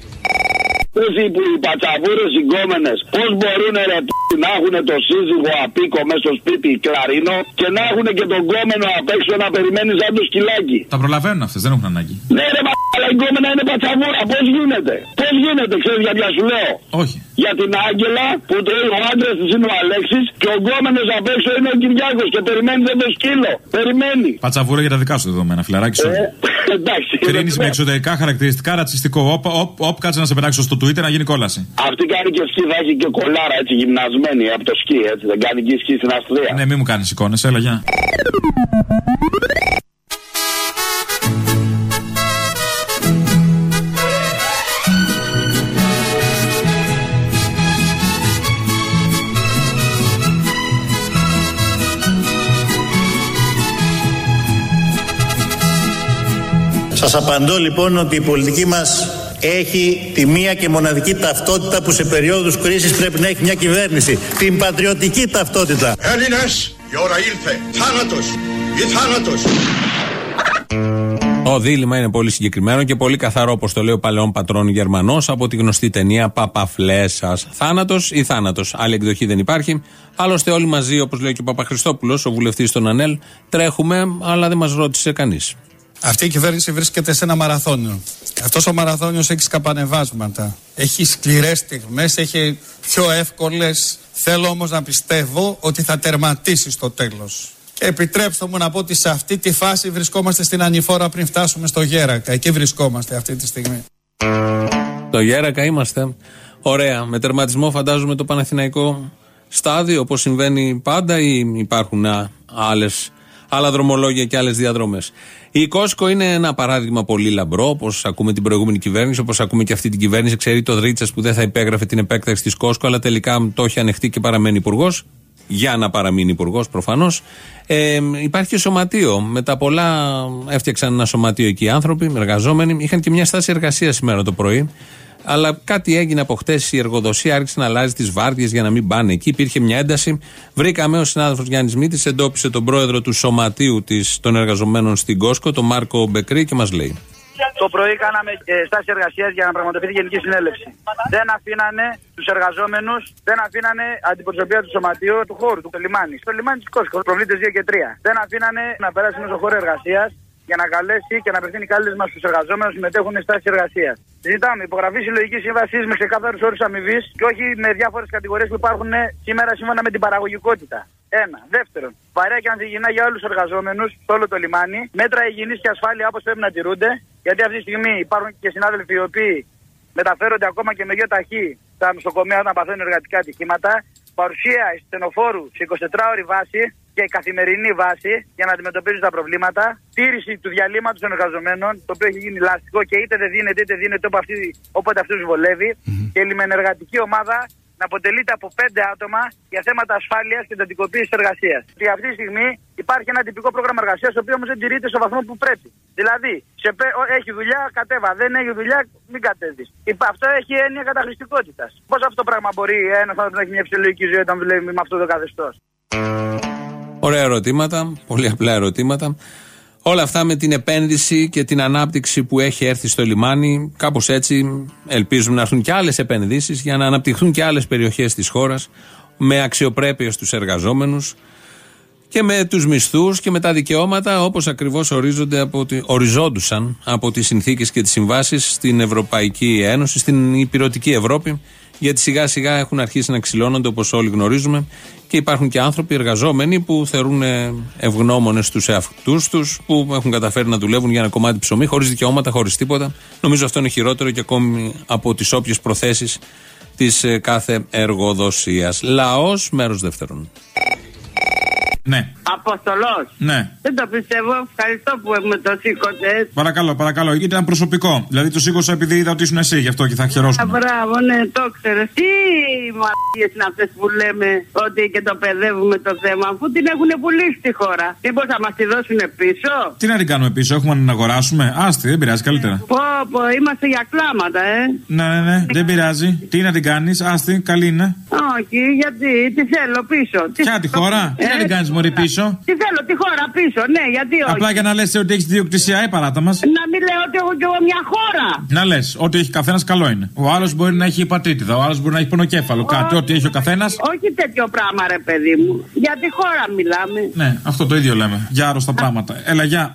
S17: Οι πατσαβούρες συγκόμενες πώς μπορούν να έχουν το σύζυγο απίκο μέσα στο σπίτι κλαρίνο και να έχουν και τον κόμενο απ' έξω να περιμένει σαν το σκυλάκι.
S13: Τα προλαβαίνουν αυτές, δεν έχουν ανάγκη.
S17: Ναι ρε αλλά η κόμενα είναι πατσαβούρα. Πώς γίνεται, ξέρεις για ποια σου λέω?
S13: Όχι.
S17: Για την Άγγελα που ο άντρας της είναι ο Αλέξης και ο γκόμενος απ' έξω είναι ο Κυριάκος και περιμένει δεν το σκύλο. Περιμένει.
S13: Πατσαβούρα για τα δικά σου δεδομένα, φιλαράκι σου.
S17: Εντάξει.
S13: Κρίνεις με εξωτερικά χαρακτηριστικά ρατσιστικό. Κάτσε να σε πετάξω στο Twitter να γίνει κόλαση.
S17: Αυτή κάνει και σκι, θα έχει και κολάρα έτσι γυμνασμένη από το σκι, έτσι. Δεν κάνει και σκι στην Αυστρία.
S13: Ναι, μη μου κάνεις εικόνες, έλα γεια.
S1: Σας απαντώ λοιπόν ότι η πολιτική μας έχει τη μία και μοναδική ταυτότητα που σε περίοδους κρίσης πρέπει να έχει μια κυβέρνηση. Την πατριωτική ταυτότητα.
S9: Έλληνες, η ώρα ήλθε. Θάνατος ή θάνατος.
S3: Το δίλημμα είναι πολύ συγκεκριμένο και πολύ καθαρό, όπως το λέει ο παλαιόν πατρόν Γερμανός από τη γνωστή ταινία Παπαφλέσσας. Θάνατος ή θάνατος. Άλλη εκδοχή δεν υπάρχει. Άλλωστε, όλοι μαζί, όπως λέει και ο Παπαχριστόπουλος, ο βουλευτής των ΑΝΕΛ, τρέχουμε, αλλά δεν μας ρώτησε κανείς.
S18: Αυτή η κυβέρνηση βρίσκεται σε ένα μαραθώνιο. Αυτός ο μαραθώνιος έχει σκαπανεβάσματα. Έχει σκληρές στιγμές, έχει πιο εύκολες. Θέλω όμως να πιστεύω ότι θα τερματίσει στο τέλος. Και επιτρέψτε μου να πω ότι σε αυτή τη φάση βρισκόμαστε στην Ανηφόρα πριν φτάσουμε στο Γέρακα. Εκεί βρισκόμαστε αυτή τη στιγμή.
S3: Το Γέρακα είμαστε. Ωραία. Με τερματισμό φαντάζομαι το Παναθηναϊκό στάδιο, όπως συμβαίνει πάντα, ή υπάρχουν άλλα δρομολόγια και άλλες διαδρομές. Η Κόσκο είναι ένα παράδειγμα πολύ λαμπρό, όπως ακούμε την προηγούμενη κυβέρνηση, όπως ακούμε και αυτή την κυβέρνηση. Ξέρει το Δρίτσας που δεν θα υπέγραφε την επέκταση της Κόσκο, αλλά τελικά το έχει ανεχτεί και παραμένει υπουργός. Για να παραμείνει υπουργός προφανώς. Υπάρχει και σωματείο. Με τα πολλά έφτιαξαν ένα σωματείο εκεί οι άνθρωποι, εργαζόμενοι. Είχαν και μια στάση εργασίας σήμερα το πρωί. Αλλά κάτι έγινε από χτες, η εργοδοσία άρχισε να αλλάζει τις βάρδιες για να μην πάνε εκεί. Υπήρχε μια ένταση. Βρήκαμε ο συνάδελφος Γιάννης Μήτης, εντόπισε τον πρόεδρο του σωματείου των εργαζομένων στην Κόσκο, τον Μάρκο Μπεκρή, και μας λέει.
S19: Το πρωί κάναμε στάση εργασίας για να πραγματοποιηθεί η Γενική Συνέλευση. Δεν αφήνανε τους εργαζόμενους, δεν αφήνανε αντιπροσωπεία του σωματείου του χώρου, του λιμάνι. Στο λιμάνι της Κόσκο, προβλήτες 2 και 3. Δεν αφήνανε να περάσει μέσα στο χώρο εργασίας για να καλέσει και να απευθύνει κάλεσμα στους εργαζόμενους που συμμετέχουν στη στάση εργασίας. Ζητάμε υπογραφή συλλογικής σύμβασης με ξεκάθαρους όρους αμοιβής και όχι με διάφορες κατηγορίες που υπάρχουν σήμερα σύμφωνα με την παραγωγικότητα. Ένα. Δεύτερον, βαρέα και ανθυγιεινά για όλους τους εργαζόμενους στο όλο το λιμάνι. Μέτρα υγιεινής και ασφάλεια όπως πρέπει να τηρούνται. Γιατί αυτή τη στιγμή υπάρχουν και συνάδελφοι οι οποίοι μεταφέρονται ακόμα και με γιο ταχύ στα νοσοκομεία όταν παθαίνουν εργατικά ατυχήματα. Παρουσία στενοφόρου σε 24ωρη βάση και καθημερινή βάση για να αντιμετωπίζουν τα προβλήματα. Τήρηση του διαλύματος των εργαζομένων, το οποίο έχει γίνει λάστιχο και είτε δεν δίνεται όποτε αυτούς βολεύει. Και η λιμενεργατική ομάδα να αποτελείται από 5 άτομα για θέματα ασφάλειας και εντατικοποίησης εργασίας. Και αυτή τη στιγμή υπάρχει ένα τυπικό πρόγραμμα εργασίας, το οποίο όμως δεν τηρείται στο βαθμό που πρέπει. Δηλαδή, έχει δουλειά, κατέβα. Δεν έχει δουλειά, μην κατέβεις. Αυτό έχει έννοια καταχρηστικότητας. Πώς αυτό το πράγμα μπορεί ένας άνθρωπος να έχει μια φυσιολογική ζωή όταν δουλεύει με αυτό το καθεστώς?
S3: Ωραία ερωτήματα, πολύ απλά ερωτήματα. Όλα αυτά με την επένδυση και την ανάπτυξη που έχει έρθει στο λιμάνι, κάπως έτσι ελπίζουμε να έρθουν και άλλες επενδύσεις για να αναπτυχθούν και άλλες περιοχές της χώρας με αξιοπρέπεια στους εργαζόμενους και με τους μισθούς και με τα δικαιώματα όπως ακριβώς οριζόντουσαν από τις συνθήκες και τις συμβάσεις στην Ευρωπαϊκή Ένωση, στην υπηρετική Ευρώπη, γιατί σιγά σιγά έχουν αρχίσει να ξυλώνονται όπως όλοι γνωρίζουμε και υπάρχουν και άνθρωποι εργαζόμενοι που θεωρούν ευγνώμονες στους εαυτούς τους, που έχουν καταφέρει να δουλεύουν για ένα κομμάτι ψωμί χωρίς δικαιώματα, χωρίς τίποτα. Νομίζω αυτό είναι χειρότερο και ακόμη από τις όποιες προθέσεις της κάθε εργοδοσίας. Λαός, μέρος δεύτερον.
S13: Ναι.
S20: Αποστολός.
S13: Ναι.
S20: Δεν το πιστεύω. Ευχαριστώ που με το σήκωσε.
S13: Παρακαλώ. Ήταν προσωπικό. Δηλαδή το σήκωσα επειδή είδα ότι ήσουν εσύ, γι' αυτό και θα χαιρόσουν.
S20: Μπράβο, ναι, το ξέρεις. Τι μαλακίες είναι αυτές που λέμε ότι και το παιδεύουμε το θέμα, αφού την έχουν πουλήσει τη χώρα. Μήπως θα μας τη δώσουν πίσω?
S13: Τι να την κάνουμε πίσω, έχουμε να την αγοράσουμε? Άστη, δεν πειράζει, καλύτερα.
S20: Πω, είμαστε για κλάματα,
S13: Ναι, δεν πειράζει. Τι να την κάνεις, άστη, καλή είναι.
S20: Όχι, γιατί τη θέλω πίσω.
S13: Ποια τη χώρα, τι να την κάνεις μωρή πίσω?
S20: Τι θέλω, τη χώρα πίσω, ναι, γιατί όχι.
S13: Απλά για να λες ότι έχεις διοκτησία, παράτα μας.
S20: Να μην λέω ότι έχω κι εγώ μια χώρα.
S13: Να λες, ό,τι έχει καθένας καλό είναι. Ο άλλος μπορεί να έχει υπατήτηδα, ο άλλος μπορεί να έχει πονοκέφαλο, κάτι, ό,τι έχει ο καθένας.
S20: Όχι τέτοιο πράγμα, ρε παιδί μου. Για τη χώρα μιλάμε.
S13: Ναι, αυτό το ίδιο λέμε. Για άρρωστα πράγματα. Έλα, γεια.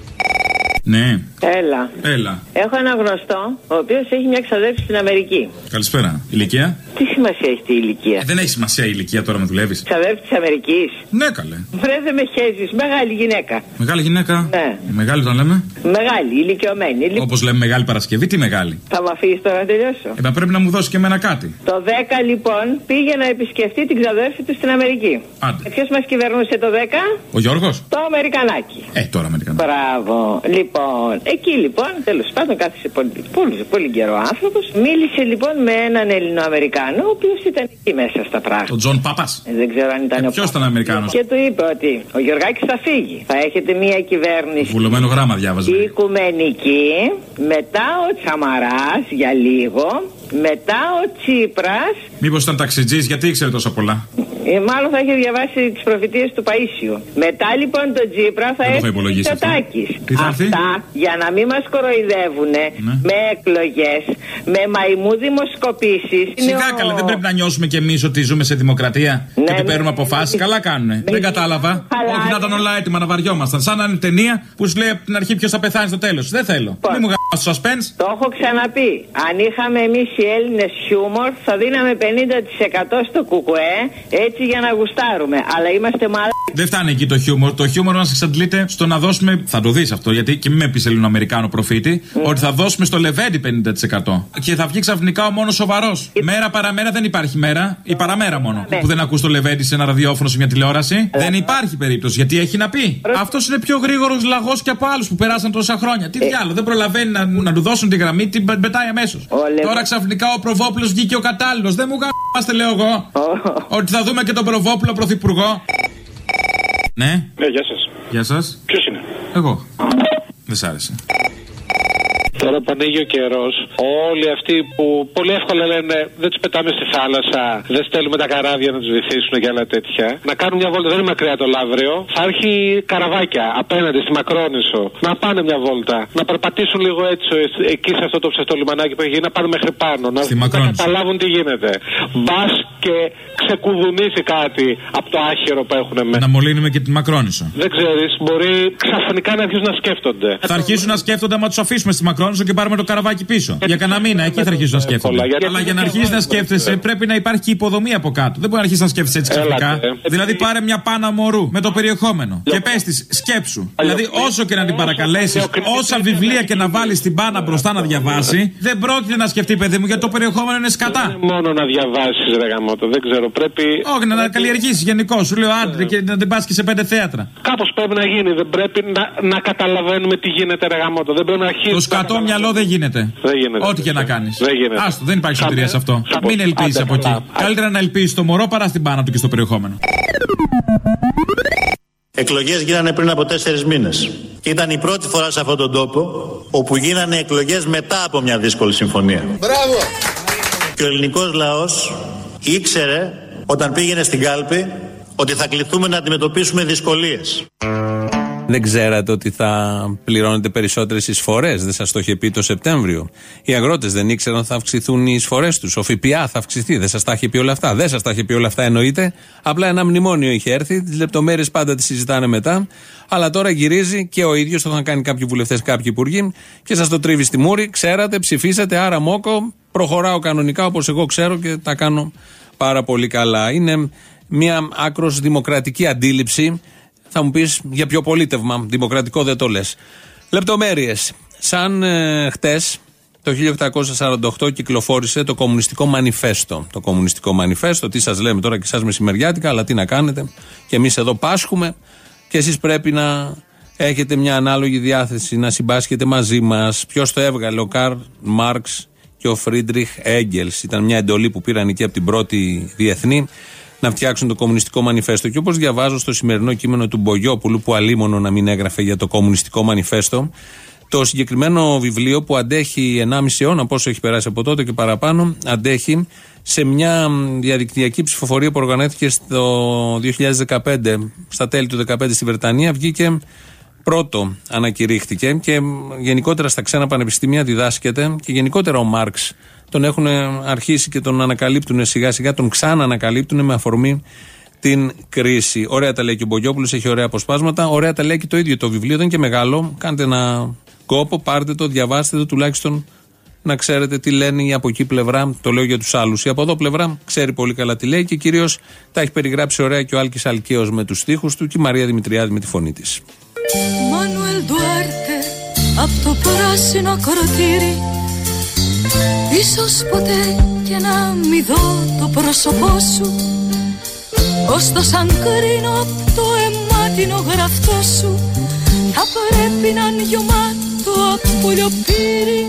S13: Ναι.
S21: Έλα. Έχω ένα γνωστό, ο οποίος έχει μια ξαδέρφη στην Αμερική.
S13: Καλησπέρα. Ηλικία?
S21: Τι σημασία έχει η ηλικία?
S13: Δεν έχει σημασία η ηλικία τώρα με δουλεύεις.
S21: Ξαδέρφη της Αμερικής.
S13: Ναι, καλέ.
S21: Βρε, δεν με χέζεις. Μεγάλη γυναίκα.
S13: Μεγάλη γυναίκα?
S21: Ναι.
S13: Μεγάλη τον λέμε?
S21: Μεγάλη, ηλικιωμένη.
S13: Όπως λέμε Μεγάλη Παρασκευή, τι μεγάλη?
S21: Θα με αφήσεις τώρα να τελειώσω?
S13: Πρέπει να μου δώσει και εμένα κάτι.
S21: Το 10 λοιπόν πήγε να επισκεφτεί την ξαδέρφη του στην Αμερική.
S13: Άντε.
S21: Ποιος μας κυβερνούσε το 10?
S13: Ο Γιώργος.
S21: Το Αμερικανάκι.
S13: Τώρα Αμερικανάκι.
S21: Μπράβο. Λοιπόν, εκεί λοιπόν, τέλος πάντων, κάθισε πολύ καιρό άνθρωπος. Μίλησε λοιπόν με έναν Ελληνοαμερικάνο, ο οποίος ήταν εκεί μέσα στα πράγματα.
S13: Τον Τζον Πάπας.
S21: Δεν ξέρω αν ήταν ο
S13: ποιος ήταν Αμερικάνος?
S21: Και του είπε ότι ο Γιωργάκης θα φύγει. Θα έχετε μια κυβέρνηση.
S13: Βουλωμένο γράμμα διάβαζε.
S21: Οικουμενική. Μετά ο Τσαμαράς για λίγο. Μετά ο Τσίπρας.
S13: Μήπως ήταν ταξιτζής, γιατί ήξερε τόσα πολλά?
S21: Μάλλον θα είχε διαβάσει τις προφητείες του Παΐσιου. Μετά λοιπόν τον Τσίπρα θα έρθει ο Μητσοτάκης. Αυτά για να μην μας κοροϊδεύουνε με εκλογές, με μαϊμού δημοσκοπήσεις.
S13: Σιγά καλά, δεν πρέπει να νιώσουμε κι εμείς ότι ζούμε σε δημοκρατία και ότι παίρνουμε αποφάσεις. Καλά κάνουνε. Δεν κατάλαβα. Όχι να ήταν όλα έτοιμα να βαριόμασταν. Σαν να είναι ταινία που σου λέει από την αρχή ποιος θα πεθάνει στο τέλος. Δεν θέλω. Μην μου γάμας το suspense.
S21: Το έχω ξαναπεί. Αν είχαμε εμείς οι Έλληνες χιούμορ, θα δίναμε 50% στο κουκουέ, έτσι για να γουστάρουμε. Αλλά είμαστε μαλάκες.
S13: Δεν φτάνει εκεί το χιούμορ. Το χιούμορ μας εξαντλείται στο να δώσουμε. Θα το δεις αυτό, γιατί και μην με πεις Ελληνοαμερικάνο προφήτη, ότι θα δώσουμε στο Λεβέντι 50%. Και θα βγει ξαφνικά ο μόνος σοβαρός. Μέρα παραμέρα δεν υπάρχει μέρα. Η παραμέρα μόνο. Που δεν ακούς το Λεβέντι σε ένα ραδιόφωνο, σε μια τηλεόραση. Δεν υπάρχει περίπτωση, γιατί έχει να πει. Αυτός είναι πιο γρήγορος λαγός και από άλλους που περάσαν τόσα χρόνια. Τι διάλογο, δεν προλαβαίνει να του δώσουν τη γραμμή, την πετάει αμέσως. Τώρα ξαφνικά ο Προβόπουλος βγήκε ο κατάλληλος. Δεν μου γάμαστε, λέω εγώ. Ότι θα δούμε και τον Προβόπουλο πρωθυπουργό. Ναι.
S22: Ναι, γεια σας.
S13: Γεια σας.
S22: Ποιος είναι?
S13: Εγώ. Δεν σ' άρεσε.
S22: Τώρα που ανοίγει ο καιρός, όλοι αυτοί που πολύ εύκολα λένε δεν τους πετάμε στη θάλασσα, δεν στέλνουμε τα καράβια να τους βυθίσουν και άλλα τέτοια, να κάνουν μια βόλτα. Δεν είναι μακριά το Λαύριο. Θα έρχει καραβάκια απέναντι στη Μακρόνισσο. Να πάνε μια βόλτα. Να περπατήσουν λίγο έτσι εκεί σε αυτό το ψευτό λιμανάκι που έχει γίνει, να πάνε μέχρι πάνω. Να καταλάβουν τι γίνεται. Μπας και ξεκουδουνίσει κάτι από το άχυρο που έχουν μέσα.
S13: Να μολύνουμε και τη Μακρόνισσο.
S22: Δεν ξέρεις, μπορεί ξαφνικά να αρχίσουν να σκέφτονται.
S13: Θα αρχίσουν να σκέφτονται άμα τους αφήσουμε στη Μακρόνισσο. μόνος σου και πάρουμε το καραβάκι πίσω. Για κανένα μήνα, εκεί θα αρχίσει να σκέφτεται. Αλλά για να αρχίσει να σκέφτεσαι, πρέπει να υπάρχει και υποδομή από κάτω. Δεν μπορεί να αρχίσει να σκέφτεσαι έτσι ξαφνικά. Δηλαδή, πάρε μια πάνα μωρού με το περιεχόμενο και πες της, σκέψου. Δηλαδή, όσο και να την παρακαλέσεις, όσα βιβλία και να βάλεις στην πάνα μπροστά να διαβάσει, δεν πρόκειται να σκεφτεί, παιδί μου, γιατί το περιεχόμενο είναι σκατά.
S22: Δεν είναι μόνο να διαβάσεις, ρε γαμώτο, δεν ξέρω, πρέπει.
S13: Όχι, να καλλιεργήσεις γενικώ. Σου λέω άντρε και να την πας και σε 5 θέατρα.
S22: Κάπως πρέπει να γίνει, δεν πρέπει να καταλαβαίνουμε τι γίνεται, ρε γαμώτο. Δεν πρέπει να αρχίσει.
S13: Το σκατό μυαλό δεν γίνεται.
S22: Δεν γίνεται.
S13: Ό,τι και να κάνεις.
S22: Δεν γίνεται.
S13: Άστο, δεν υπάρχει σωτηρία σε αυτό. Μην ελπίζεις από εκεί. Καλύτερα να ελπίζεις το μωρό παρά στην πάνα του και στο περιεχόμενο.
S1: Εκλογές γίνανε πριν από 4 μήνες. Και ήταν η πρώτη φορά σε αυτόν τον τόπο όπου γίνανε εκλογές μετά από μια δύσκολη συμφωνία.
S2: Μπράβο!
S1: Και ο ελληνικός λαός ήξερε όταν πήγαινε στην κάλπη ότι θα κληθούμε να αντιμετωπίσουμε δυσκολίες.
S3: Δεν ξέρατε ότι θα πληρώνετε περισσότερες εισφορές? Δεν σας το είχε πει το Σεπτέμβριο? Οι αγρότες δεν ήξεραν ότι θα αυξηθούν οι εισφορές τους? Ο ΦΠΑ θα αυξηθεί? Δεν σας τα είχε πει όλα αυτά? Δεν σας τα είχε πει όλα αυτά, εννοείται. Απλά ένα μνημόνιο είχε έρθει. Τις λεπτομέρειες πάντα τις συζητάνε μετά. Αλλά τώρα γυρίζει και ο ίδιος, το είχαν κάνει κάποιοι βουλευτές, κάποιοι υπουργοί, και σας το τρίβει στη μούρη. Ξέρατε, ψηφίσατε, άρα μόκο. Προχωράω κανονικά όπως εγώ ξέρω και τα κάνω πάρα πολύ καλά. Είναι μια άκρως δημοκρατική αντίληψη. Θα μου πεις, για ποιο πολίτευμα δημοκρατικό δεν το λες? Λεπτομέρειες. Σαν χτες, το 1848 κυκλοφόρησε το Κομμουνιστικό Μανιφέστο. Το Κομμουνιστικό Μανιφέστο, τι σας λέμε τώρα και εσάς μεσημεριάτικα, αλλά τι να κάνετε. Και εμείς εδώ πάσχουμε και εσείς πρέπει να έχετε μια ανάλογη διάθεση, να συμπάσχετε μαζί μας. Ποιος το έβγαλε? Ο Καρλ Μάρξ και ο Φρίντριχ Έγγελς. Ήταν μια εντολή που πήραν εκεί από την πρώτη διεθνή να φτιάξουν το Κομμουνιστικό Μανιφέστο. Και όπως διαβάζω στο σημερινό κείμενο του Μπογιόπουλου, που αλίμονο να μην έγραφε για το Κομμουνιστικό Μανιφέστο, το συγκεκριμένο βιβλίο που αντέχει 1,5 αιώνα, πόσο έχει περάσει από τότε και παραπάνω, αντέχει σε μια διαδικτυακή ψηφοφορία που οργανώθηκε στο 2015, στα τέλη του 2015 στη Βρετανία, βγήκε πρώτο, ανακηρύχθηκε, και γενικότερα στα ξένα πανεπιστήμια διδάσκεται, και γενικότερα ο Μάρξ τον έχουν αρχίσει και τον ανακαλύπτουν σιγά σιγά, τον ξαναανακαλύπτουν με αφορμή την κρίση. Ωραία τα λέει και ο Μπογιόπουλος, έχει ωραία αποσπάσματα. Ωραία τα λέει και το ίδιο το βιβλίο, δεν είναι και μεγάλο. Κάντε ένα κόπο, πάρτε το, διαβάστε το, τουλάχιστον να ξέρετε τι λένε οι από εκεί πλευρά. Το λέω για τους άλλους. Η από εδώ πλευρά ξέρει πολύ καλά τι λέει και κυρίως τα έχει περιγράψει ωραία και ο Άλκης Αλκαίος με τους στίχους του και η Μαρία Δημητριάδη με τη φωνή της.
S4: Μανουέλ Ντουάρτε, απ' το πράσινο κοροτήρι, ίσως ποτέ και να μη δω το πρόσωπό σου, ωστόσο αν κρίνω απ' το αιμάτινο γραφτό σου, θα πρέπει να είναι γεμάτο από λιοπύρι.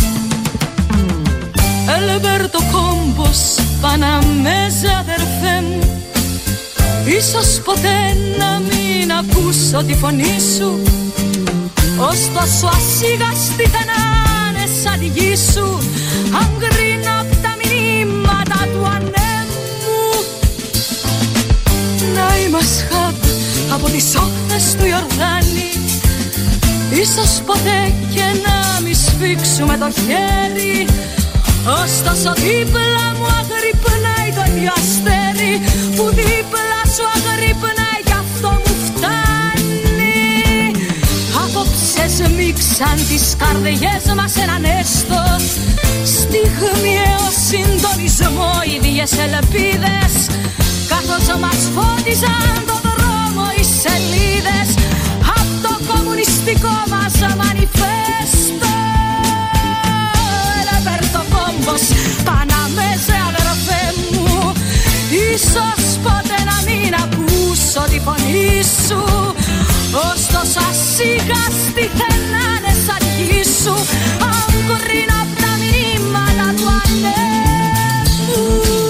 S4: Ελμπέρτο Κόμπος, Παναμέζα αδερφέ μου, ίσως ποτέ να μην ακούσω τη φωνή σου, ωστόσο ασίγαστη θα να είναι σαν τη γη σου, αν κρίνω απ' τα μηνύματα του ανέμου. Να είμαστε χαπ από τις όχθες του Ιορδάνη, ίσως ποτέ και να μη σφίξουμε το χέρι, ωστόσο δίπλα μου αγρυπνάει το ίδιο αστέρι, που δίπλα σου αγρυπνάει κι αυτό μου φτάνει. Απόψε σμίξαν τις καρδιές μας έναν έστω, στιγμιαίο συντονισμό, ίδιες ελπίδες, καθώς μας φώτιζαν το δρόμο οι σελίδες απ' το κομμουνιστικό μας μανιφέστο. Ελπέρτο Κόμπος, Παναμέζα αδερφέ μου, ίσως ποτέ να μην ακούσω τη φωνή σου, ωστόσο ασίγαστη θενάνε σαν γη σου, αν κρίνω απ' τα μηνύματα του ανέμου.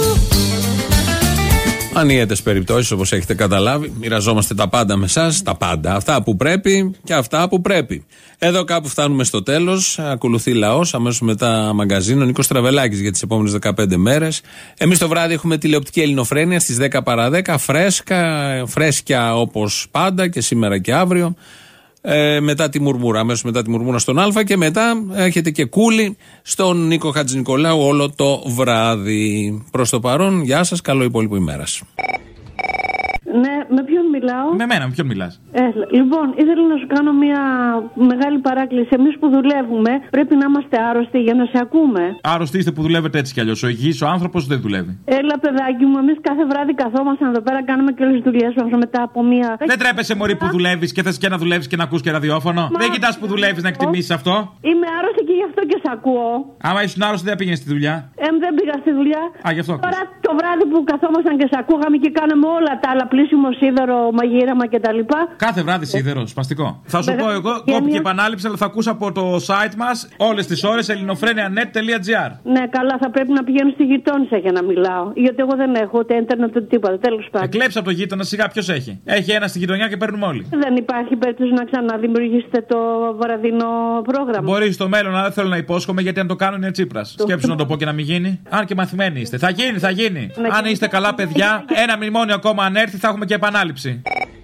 S3: Ανίετες περιπτώσεις, όπως έχετε καταλάβει, μοιραζόμαστε τα πάντα με εσάς, τα πάντα. Αυτά που πρέπει και αυτά που πρέπει. Εδώ κάπου φτάνουμε στο τέλος. Ακολουθεί Λαός, αμέσως μετά μαγκαζίνο. Νίκος Τραβελάκης για τις επόμενες 15 μέρες. Εμείς το βράδυ έχουμε τηλεοπτική Ελληνοφρένεια στις 10 παρά 10. Φρέσκια όπως πάντα και σήμερα και αύριο. Μετά τη Μουρμούρα, αμέσως μετά τη Μουρμούρα στον Α, και μετά έχετε και Κούλι στον Νίκο Χατζηνικολάου όλο το βράδυ. Προς το παρόν, γεια σας, καλό υπόλοιπο ημέρας.
S2: Ναι, με ποιον μιλάω?
S13: Με μένα, με ποιον μιλάς?
S2: Λοιπόν, ήθελα να σου κάνω μια μεγάλη παράκληση. Εμείς που δουλεύουμε πρέπει να είμαστε άρρωστοι για να σε ακούμε.
S13: Άρρωστοι είστε που δουλεύετε έτσι κι αλλιώς. Ο υγιής ο άνθρωπος δεν δουλεύει.
S2: Έλα, παιδάκι μου, εμείς κάθε βράδυ καθόμαστε εδώ πέρα, κάνουμε και όλες τις δουλειές μας μετά από μία.
S13: Δεν τρέπεσαι, μωρή, που δουλεύεις και θες και να δουλεύεις και να ακούς και ραδιόφωνο. Δεν κοιτάς που δουλεύεις να εκτιμήσεις αυτό.
S2: Είμαι άρρωστη και γι' αυτό και σε ακούω.
S13: Άμα ήσουν άρρωστη δεν πήγαινες στη δουλειά.
S2: Δεν πήγα στη δουλειά.
S13: Γι' αυτό.
S2: Τώρα το βράδυ που καθόμασταν και σε ακούγαμε και κάναμε όλα τα άλλα, πλήσιμο, σίδερο, μαγείρεμα κτλ.
S13: Κάθε βράδυ σίδερο, σπαστικό. Θα σου πω εγώ, κόπηκε επανάληψη, αλλά θα ακούς από το site μας όλες τις ώρες ελληνοφρένια.net.gr.
S2: Ναι, καλά, θα πρέπει να πηγαίνω στη γειτόνισσα για να μιλάω. Γιατί εγώ δεν έχω ούτε ίντερνετ ούτε τίποτα. Τέλος πάντων.
S13: Κλέψε από το γείτονα, σιγά ποιος έχει. Έχει ένα στη γειτονιά και παίρνουμε όλοι.
S2: Δεν υπάρχει περίπτωση να ξαναδημιουργήσετε το βραδινό πρόγραμμα.
S13: Μπορεί στο μέλλον, αλλά δεν θέλω να υπόσχομαι γιατί αν το κάνουν είναι Τσίπρας. Σκέψου να το πω και να μην γίνει. Αν και μαθημένοι είστε. Θα γίνει, θα γίνει. Αν είστε καλά παιδιά, ένα μνημόνιο ακόμα αν έρθει θα έχουμε και επανάληψη.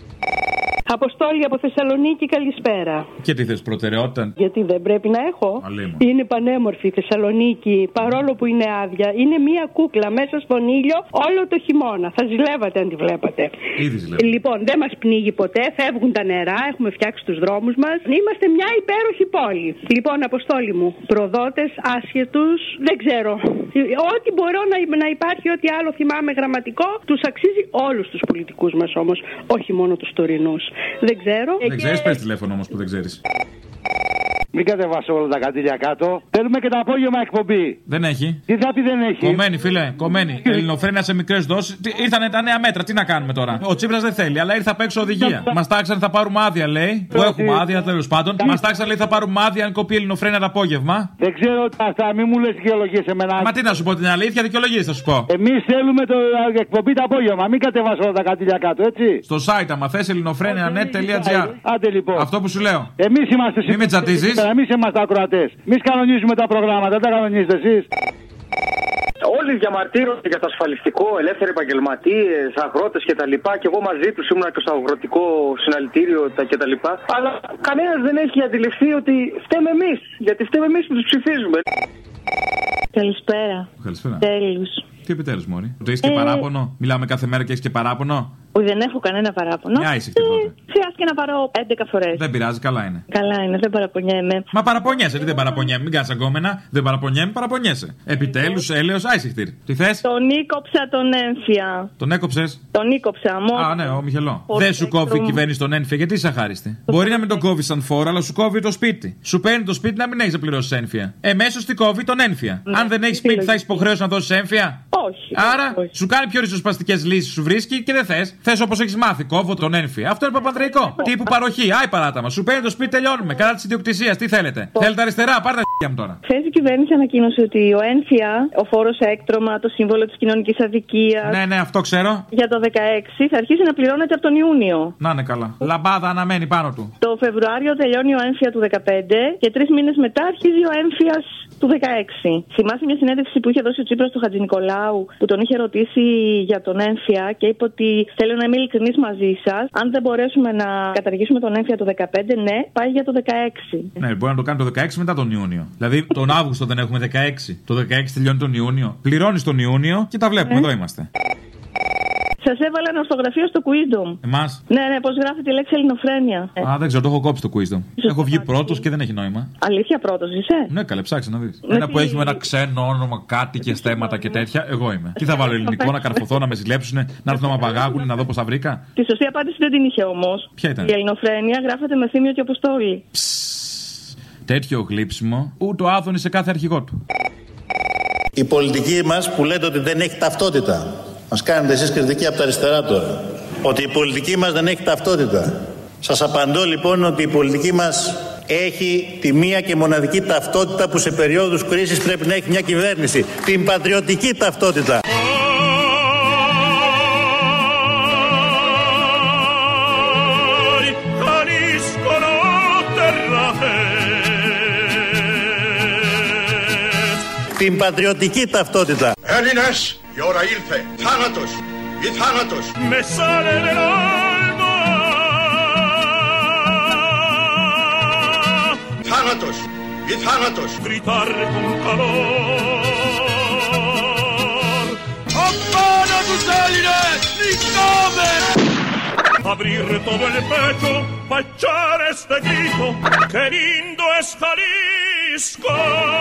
S14: Αποστόλη από Θεσσαλονίκη, καλησπέρα.
S13: Και τι θες, προτεραιότητα?
S14: Γιατί δεν πρέπει να έχω. Είναι πανέμορφη η Θεσσαλονίκη, παρόλο που είναι άδεια. Είναι μία κούκλα μέσα στον ήλιο όλο το χειμώνα. Θα ζηλεύατε αν τη βλέπατε.
S13: Ήδη ζηλεύω.
S14: Λοιπόν, δεν μας πνίγει ποτέ, φεύγουν τα νερά, έχουμε φτιάξει τους δρόμους μας. Είμαστε μια υπέροχη πόλη. Λοιπόν, Αποστόλη μου, προδότες, άσχετους, δεν ξέρω. Ό,τι μπορώ να υπάρχει, ό,τι άλλο θυμάμαι γραμματικό, τους αξίζει όλους τους πολιτικούς μας όμως, όχι μόνο τους τωρινούς. Δεν ξέρω.
S13: Δεν ξέρεις, πες τηλέφωνο όμως που δεν ξέρεις.
S6: Μην κατεβάσω όλα τα κατήλια κάτω. Θέλουμε και το απόγευμα εκπομπή.
S13: Δεν έχει.
S6: Τι θα πει δεν έχει?
S13: Κομμένη, φίλε, κομμένη. Ελληνοφρένεια σε μικρές δόσεις. Ήρθανε τα νέα μέτρα, τι να κάνουμε τώρα. Ο Τσίπρας δεν θέλει, αλλά ήρθε απ' έξω οδηγία. Μας τάξανε θα πάρουμε άδεια, λέει. Που έχουμε άδεια, τέλος πάντων. Μας τάξανε, λέει, θα πάρουμε άδεια αν κοπεί Ελληνοφρένεια το απόγευμα.
S6: Δεν ξέρω αυτά, μην μου λες δικαιολογίες εμένα.
S13: Μα τι να σου πω την αλήθεια, δικαιολογίες θα σου πω.
S6: Εμείς θέλουμε το εκπομπή το απόγευμα. Μην κατεβάσω όλα τα κατήλια κάτω, έτσι.
S13: Στο site, άμα θες, ελληνοφρένεια.net.gr.
S6: Άντε λοιπόν.
S13: Αυτό που σου λέω.
S6: Εμείς είμαστε.
S13: Μην με τσατίζεις.
S6: Εμείς είμαστε ακροατές. Εμείς κανονίζουμε τα προγράμματα, δεν τα κανονίζετε εσείς.
S23: Όλοι διαμαρτύρονται για το ασφαλιστικό, ελεύθεροι επαγγελματίες, αγρότες κτλ. Και εγώ μαζί τους ήμουν και στο αγροτικό συναλλητήριο κτλ. Αλλά κανένας δεν έχει αντιληφθεί ότι φταίμε εμείς. Γιατί φταίμε εμείς που τους ψηφίζουμε.
S2: Καλησπέρα.
S13: Καλησπέρα.
S2: Τέλους.
S13: Τι επιτέλους, μωρή? Ότι έχεις και παράπονο? Μιλάμε κάθε μέρα και έχεις και παράπονο?
S2: Δεν έχω κανένα παράπονο.
S13: Μια ήσυχτη τότε.
S2: Χρειάστηκε να πάρω 11 φορές.
S13: Δεν πειράζει, καλά είναι.
S2: Καλά είναι, δεν παραπονιέμαι.
S13: Μα παραπονιέσαι, τι δεν παραπονιέμαι, μην κάνεις αγκόμενα. Δεν παραπονιέμαι, παραπονιέσαι. Επιτέλους, έλεος, άισιχτήρ. Τι θες?
S2: Τον ήκοψα τον έμφυα.
S13: Τον έκοψες?
S2: Τον ήκοψα, μόνο.
S13: Α, ναι, ο Μιχελό. Δεν σου κόβει η κυβέρνηση τον έμφυα, γιατί είσαι αχάριστη. Μπορεί να μην τον κόβει σαν φόρο, αλλά σου κόβει το σπίτι. Σου παίρνει το σπίτι να μην έχει να πληρώσει έμφυα. Εμέσως τι κόβει τον έμφυα. Αν δεν έχει σπίτι, θα έχει υποχρέωση να δώσει έμφυα.
S2: Όχι.
S13: Άρα σου κάνει πιο ριζοσπαστικές λύσεις, σου βρίσκει και δεν θες. Θες όπως έχεις μάθει, κόβω τον έμφυα. Αυτό είναι παπανδρεϊκό. Τύπου παροχή, άι παράταμα. Σου παίρνει το σπίτι, τελειώνουμε. Κατά τη ιδιοκτησία, τι θέλετε? Θέλετε αριστερά, πάρτε τα μου τώρα.
S2: Χθες η κυβέρνηση ανακοίνωσε ότι ο έμφυα, ο φόρος έκτρωμα, το σύμβολο της κοινωνικής αδικίας.
S13: Ναι, αυτό ξέρω.
S2: Για το 16 θα αρχίσει να πληρώνεται από τον Ιούνιο.
S13: Να είναι καλά. Λαμπάδα αναμένει πάνω του.
S2: Το Φεβρουάριο τελειώνει ο έμφυα του 15 και 3 μήνες μετά αρχίζει ο έμφυας του 16. Θυμάσαι μια συνέντευξη που είχε δώσει ο Τσίπρας του Χατζηνικολάου που τον είχε ρωτήσει για τον έμφυα και είπε ότι θέλω να είμαι ειλικρινής μαζί σας. Αν δεν μπορέσουμε να καταργήσουμε τον έμφυα το 15, ναι, πάει για το 16.
S13: Ναι, μπορεί να το κάνει το 16 μετά τον Ιούνιο. Δηλαδή τον Αύγουστο δεν έχουμε 16. Το 16 τελειώνει τον Ιούνιο. Πληρώνεις τον Ιούνιο και τα βλέπουμε. Εδώ είμαστε.
S2: Σας έβαλα ένα ορθογραφείο στο Quizdom.
S13: Εμάς?
S2: Ναι, πώς γράφει η λέξη ελληνοφρένεια.
S13: Α, δεν ξέρω, το έχω κόψει το Quizdom. Έχω βγει πρώτος και δεν έχει νόημα.
S2: Αλήθεια, πρώτος είσαι?
S13: Ναι, καλέ, ψάξε να δεις. Ένα που έχει με ένα ξένο όνομα, κάτι και στέματα και τέτοια, εγώ είμαι. Τι θα βάλω ελληνικό, να καρφωθώ, να με ζηλέψουνε, να έρθουν να με απαγάγουν, να δω πώς θα βρήκα.
S2: Τη σωστή απάντηση δεν την είχε όμως.
S13: Ποια ήταν?
S2: Η ελληνοφρένεια γράφεται με Θήμιο και Αποστόλη.
S13: Τέτοιο γλύψιμο, ούτε ο Άδωνης σε κάθε αρχηγό του.
S1: Η πολιτική μας που λέτε ότι δεν έχει ταυτότητα. Μας κάνετε εσείς κριτική από τα αριστερά τώρα. Ότι η πολιτική μας δεν έχει ταυτότητα. Σας απαντώ λοιπόν ότι η πολιτική μας έχει τη μία και μοναδική ταυτότητα που σε περίοδους κρίσης πρέπει να έχει μια κυβέρνηση. Την πατριωτική ταυτότητα. Την πατριωτική ταυτότητα.
S9: Έλληνες, η ώρα ήλθε. Θάνατος ή θάνατος.
S5: Με sale nell'alma.
S9: Θάνατος ή θάνατος.
S5: Gritare con calor. Appana τους Έλληνες, νικάμε! abrir todo el pecho para echar este grito, qué lindo es Jalisco.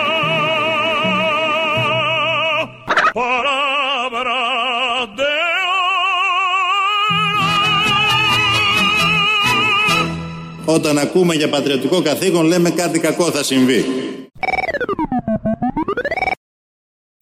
S5: Palabra de
S1: όταν ακούμε για πατριωτικό καθήκον λέμε κάτι κακό θα συμβεί.